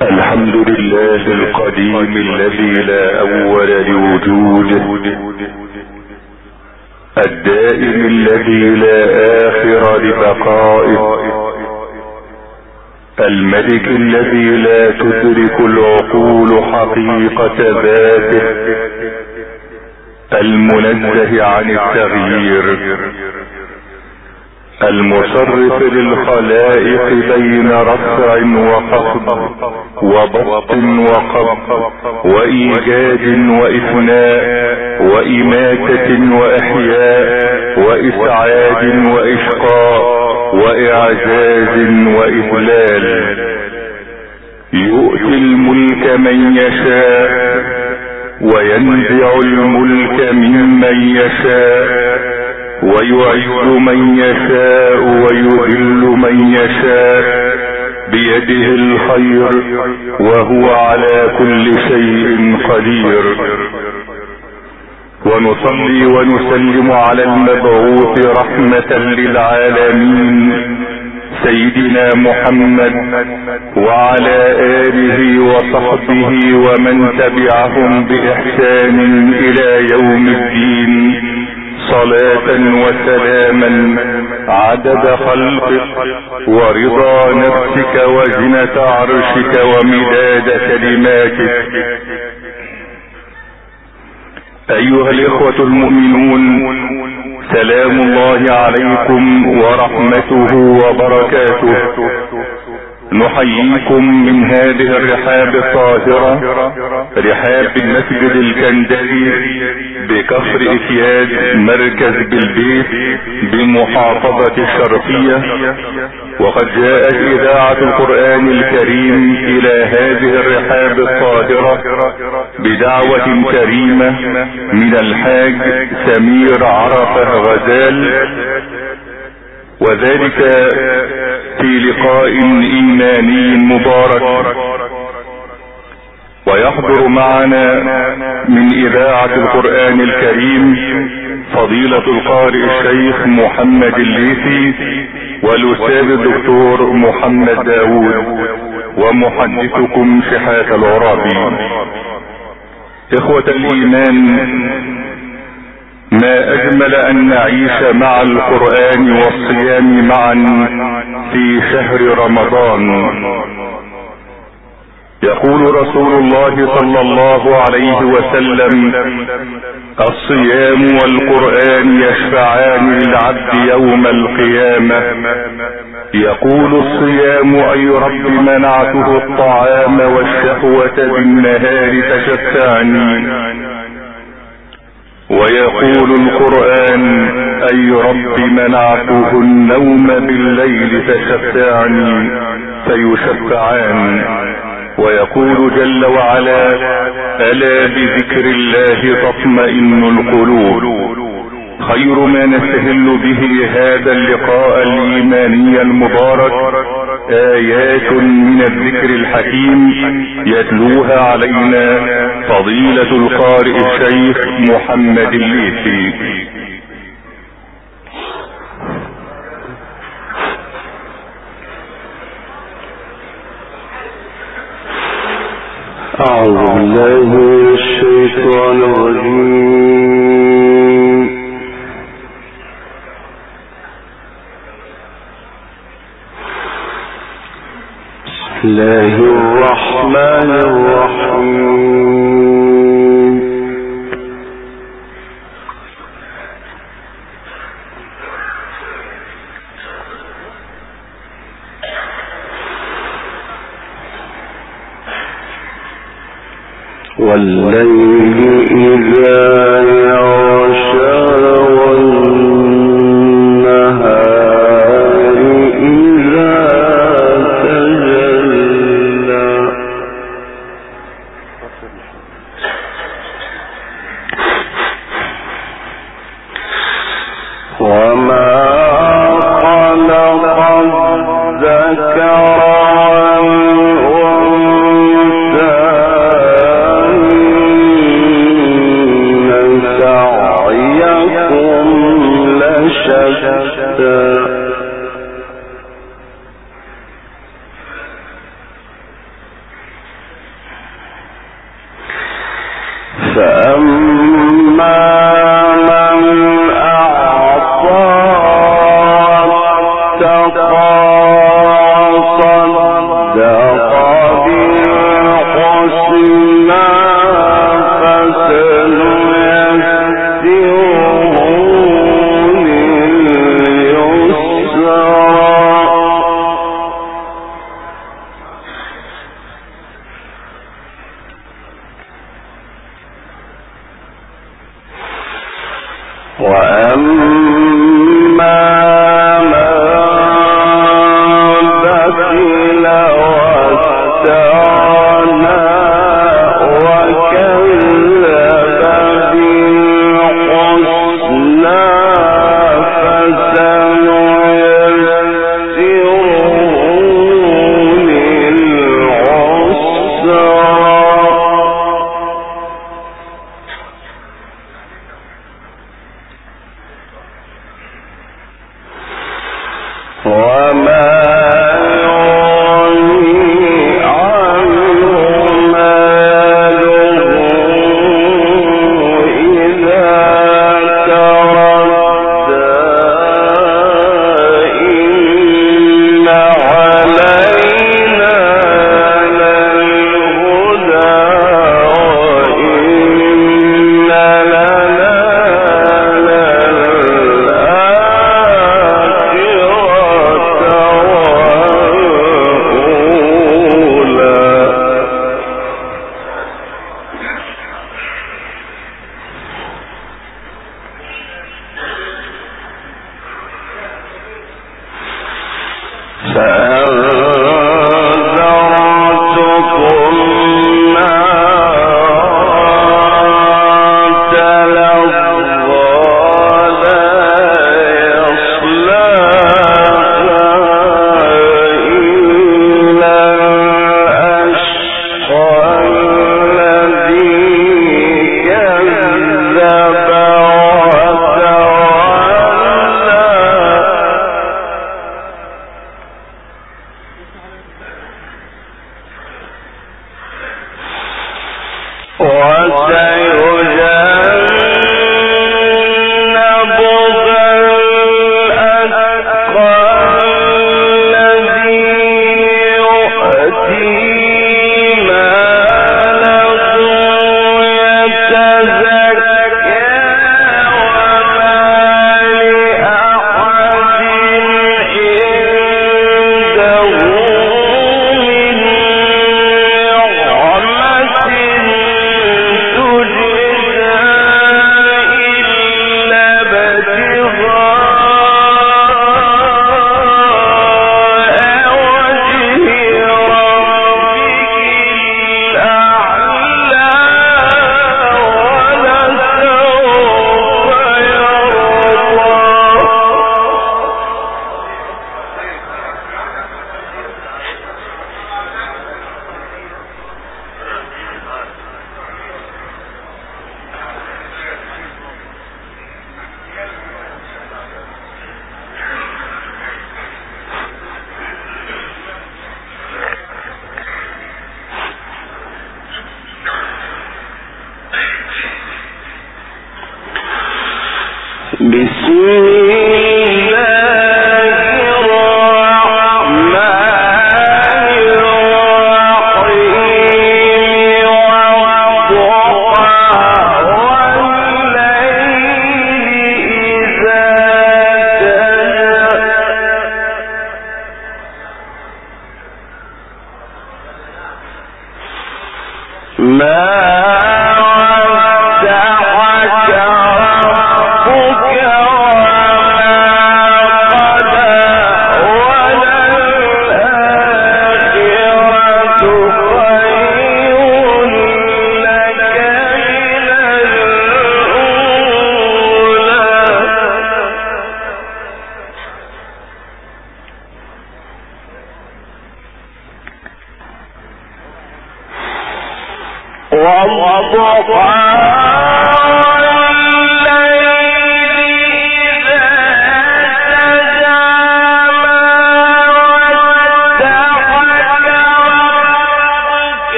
الحمد لله القديم الذي لا اول لوجوده، الدائم الذي لا اخر لبقائه، الملك الذي لا تدرك العقول حقيقة ذاته، المنزه عن التغيير، المصرف للخلائق بين رفع وخفض وبسط وقبض وايجاد وافناء واماتة واحياء واسعاد واشقاء واعزاز واذلال. يؤتي الملك من يشاء وينزع الملك ممن يشاء ويعز من يشاء ويذل من يشاء بيده الخير وهو على كل شيء قدير. ونصلي ونسلم على المبعوث رحمة للعالمين سيدنا محمد وعلى آله وصحبه ومن تبعهم بإحسان إلى يوم الدين، صلاة وسلاما عدد خلقك ورضا نفسك وزنة عرشك ومداد كلماتك. ايها الاخوة المؤمنون، سلام الله عليكم ورحمته وبركاته. نحييكم من هذه الرحاب الطاهرة، رحاب المسجد الكندري بكفر افياد مركز بالبيت بمحافظة الشرقية. وقد جاءت اذاعة القرآن الكريم الى هذه الرحاب الطاهرة بدعوة كريمة من الحاج سمير عرفة غزال، وذلك في لقاء ايماني مبارك. ويحضر معنا من اذاعة القرآن الكريم فضيلة القارئ الشيخ محمد الليثي والاستاذ الدكتور محمد داود ومحدثكم شحات العرابي. اخوة الايمان، ما اجمل ان نعيش مع القرآن والصيام معا في شهر رمضان. يقول رسول الله صلى الله عليه وسلم: الصيام والقرآن يشفعان للعبد يوم القيامة. يقول الصيام: اي رب منعته الطعام والشهوة بالنهار فشفعني. ويقول القرآن: اي رب منعته النوم بالليل فشفعني، فيشفعان. ويقول جل وعلا: الا بذكر الله تطمئن القلوب. خير ما نستهل به هذا اللقاء الايماني المبارك ايات من الذكر الحكيم يتلوها علينا فضيلة القارئ الشيخ محمد الليثي. أعوذ بالله من الشيطان الرجيم. بسم الله الرحمن الرحيم. والليل إذا يغشى والنهار إذا تجلى وما خلق الذكر والأنثى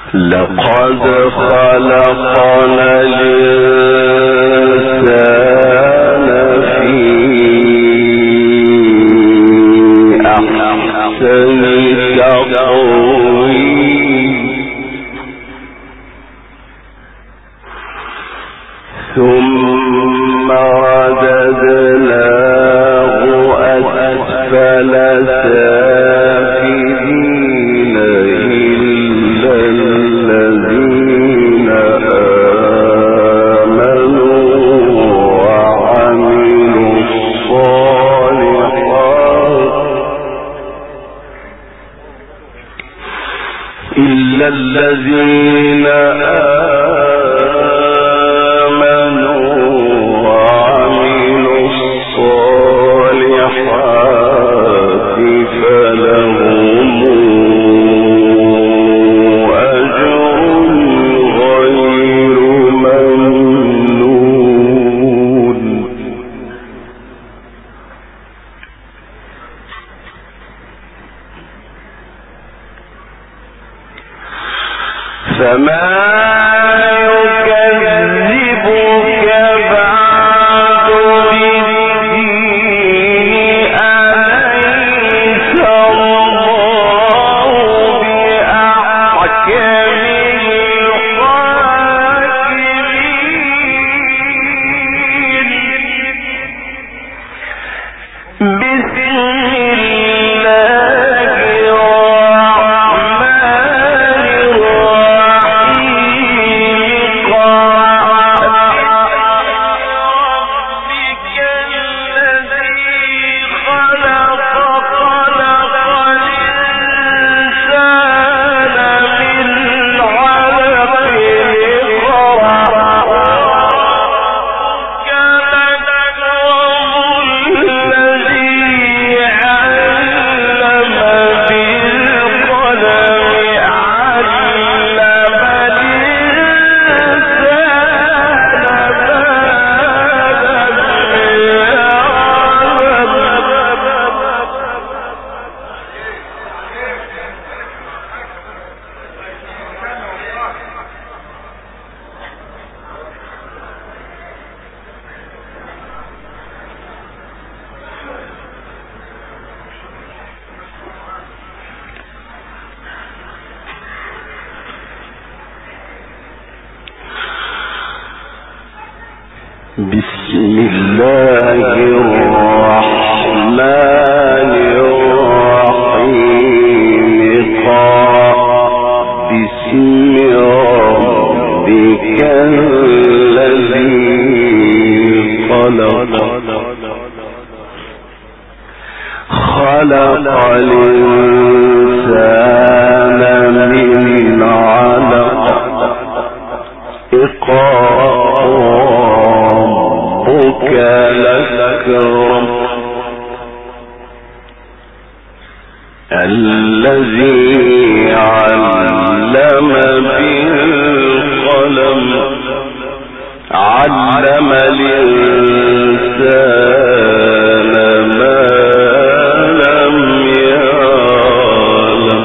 لقد خلقنا الإنسان في أحسن تقويم ثم رددناه أسفل سافلين إلا الذين آمنوا وعملوا الصالحات إلا الذين بسم الله الرحمن الرحيم باسم ربك الذي خلق الإنسان من علق ربك الأكرم الذي علم بالقلم علم الإنسان ما لم يعلم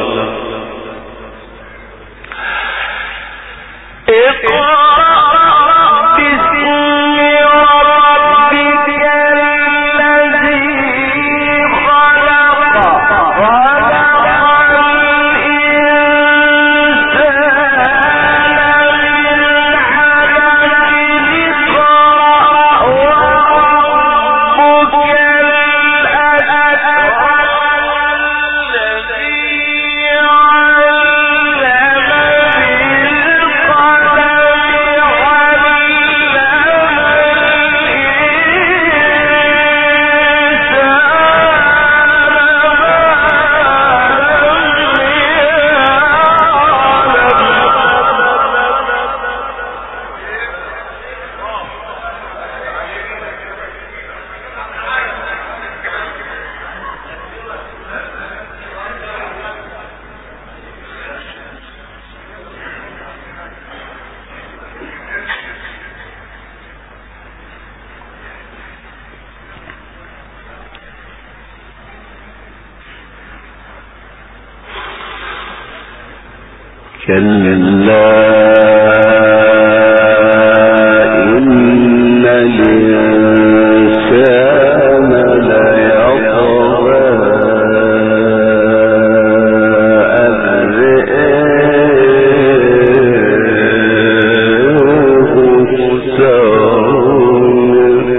كلا إن الإنسان ليطغى أن رآه استغنى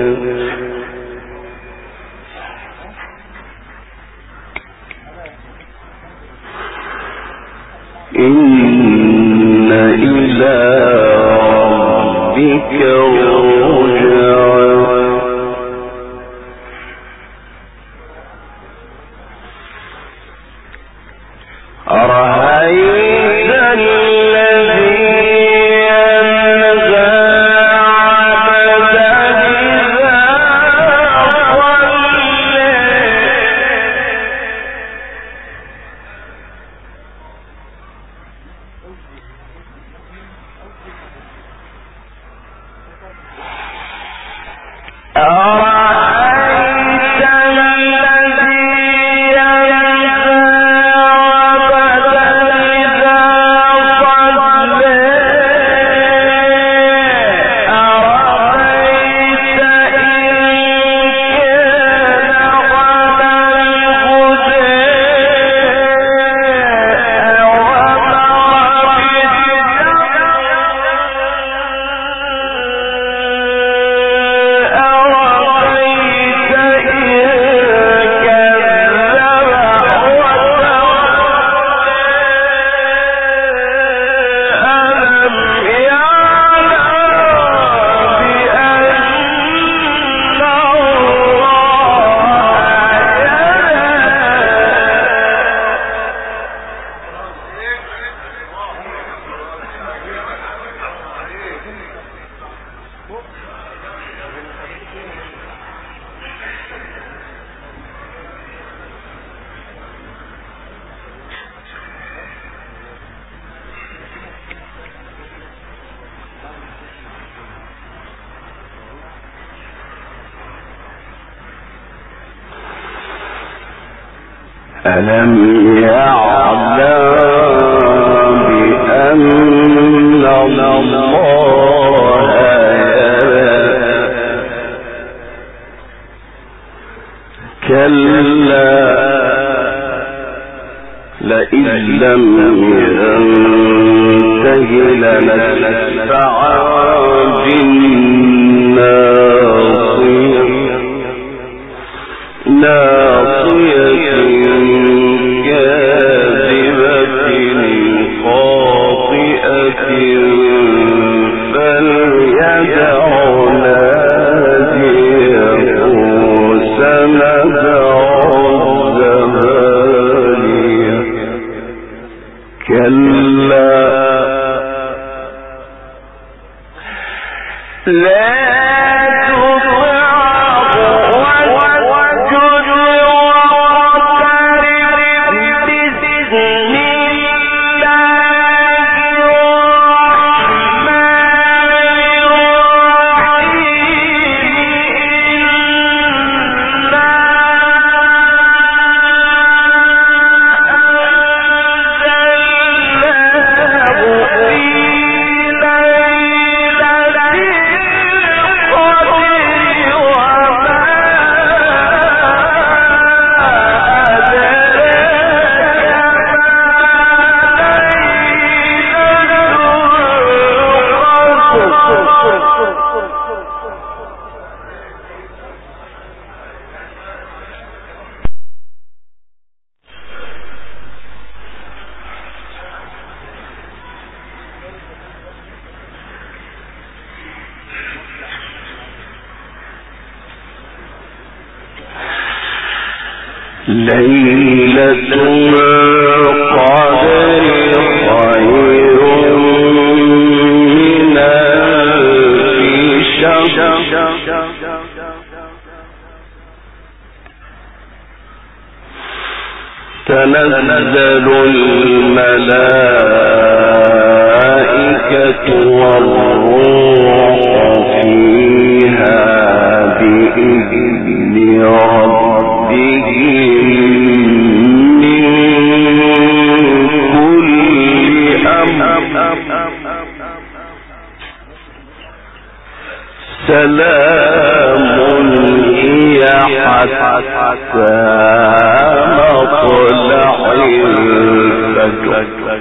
إن إلى ربك الرجعى أرأيت الذي ينهى عبدا إذا صلى أرأيت الذي ينهى عبدا إذا صلى أرأيت ألم يعلم بأن الله يرى كلا لئن لم ينته لنسفعا بالناصية ناصية كاذبة خاطئة فليدع ناديه سندع الزبانية كلا لا ليلة القدر خير من ألف شهر تنزل الملائكة والروح فيها بإذن ربهم من كل أمر سلام هي حتى مطلع الفجر.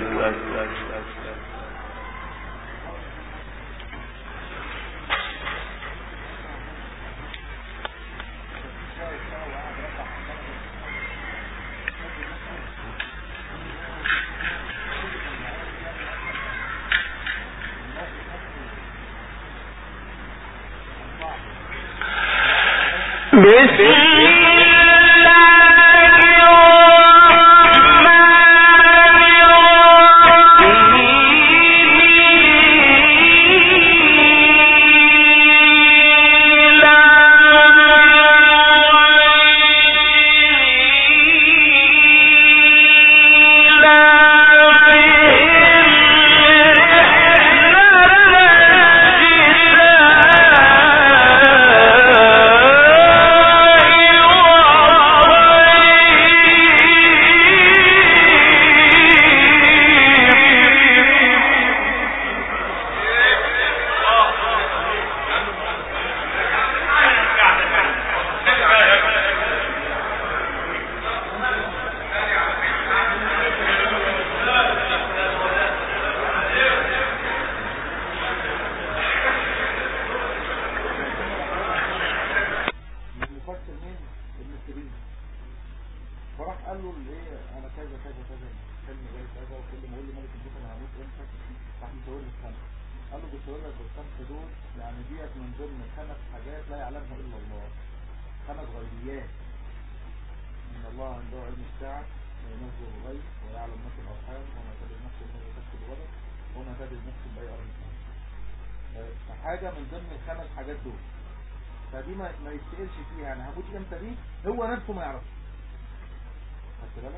حاجة من ضمن الخمس حاجات دول، فدي ما يتسألش فيها انا هموت امتى، دي هو نفسه ما يعرفش. خدت بالك؟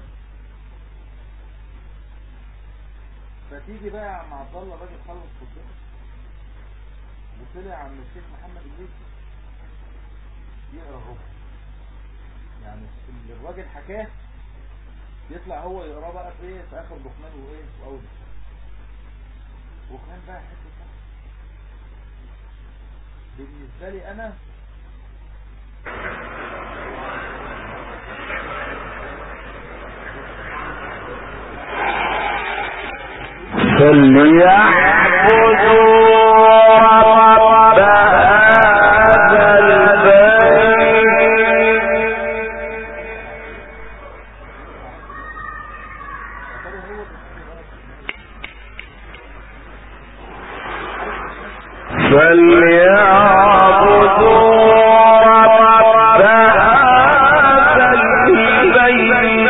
فتيجي بقى يا عم عبد الله الراجل خلص خطته وطلع عم الشيخ محمد الليثي يقرا الربع، يعني اللي الراجل حكاه يطلع هو يقراه بقى في ايه، في اخر لقمان وايه واول وكان بقى حته بالنسبه لي انا فليعبدوا رب هذا البيت فليعبدوا رب هذا البيت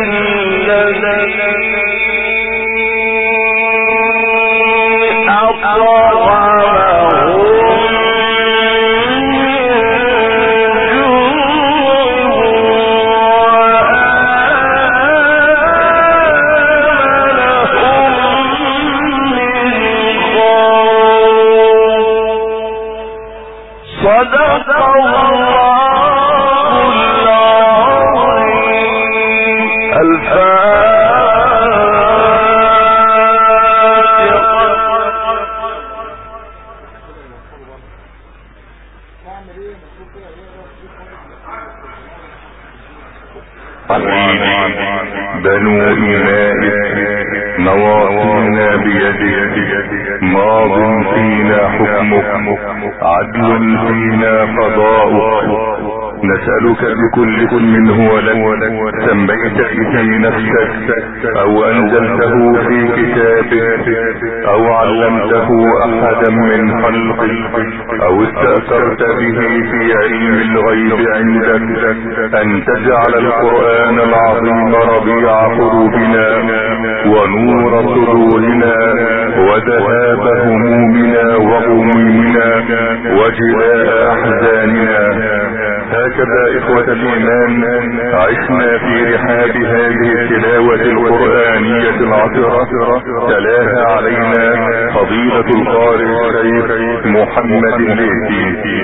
بنو إمائك نواصينا بيدك، ماض فينا حكمك، عدل فينا قضاؤك، نسألك بكل اسم هو لك سميت به نفسك أو أنزلته في كتابك أو علمته أحدا من خلقك أو استأثرت به في علم الغيب عندك، أن تجعل القرآن العظيم ربيع قلوبنا ونور صدورنا وذهاب همومنا وغمومنا وجلاء أحزاننا. هكذا إخوة الإيمان عشنا في رحاب هذه التلاوة القرآنية العطرة، تلاها علينا فضيلة القارئ الشيخ محمد الليثي.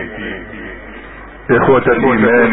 إخوة الإيمان،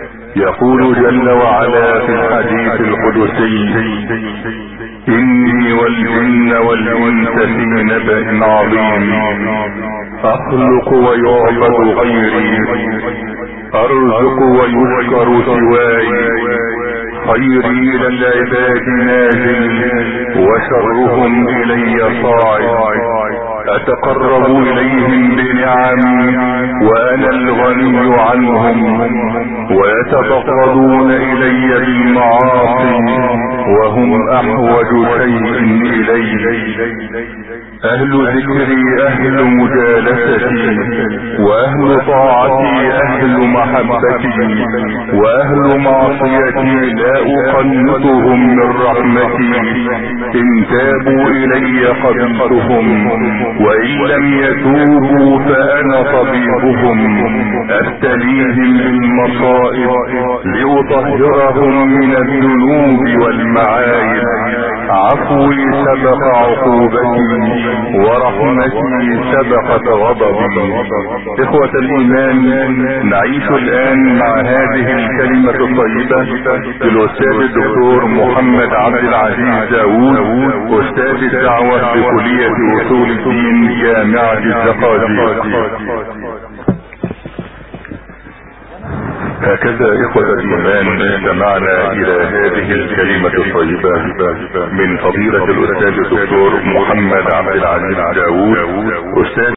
يقول جل وعلا في الحديث القدسي: إني والجن والانس في نبأ عظيم. اخلق ويعبد غيري، ارزق ويشكر سواي، خيري الى العباد نازل وشرهم الي صاعد. اتقرب اليهم بنعمي وانا الغني عنهم، ويتبغضون الي بالمعاصي وهم احوج شيء الي. اهل ذكري اهل مجالستي، واهل طاعتي اهل محبتي، واهل معصيتي لا اقنطهم من رحمتي. ان تابوا الي قبلتهم، وان لم يتوبوا فانا طبيبهم. ابتليهم بالمصائب لاطهرهم من الذنوب والمعايب. عفوي سبق عقوبتي، ورحمتي سبقت غضبي. اخوة الايمان، نعيش الان مع هذه الكلمة الطيبة للاستاذ الدكتور محمد عبد العزيز داوود، استاذ الدعوة بكلية اصول الدين جامعة الزقازيق. هكذا اخوة الايمان استمعنا الى هذه الكلمة الطيبة من فضيلة الاستاذ الدكتور محمد عبد العزيز داوود، استاذ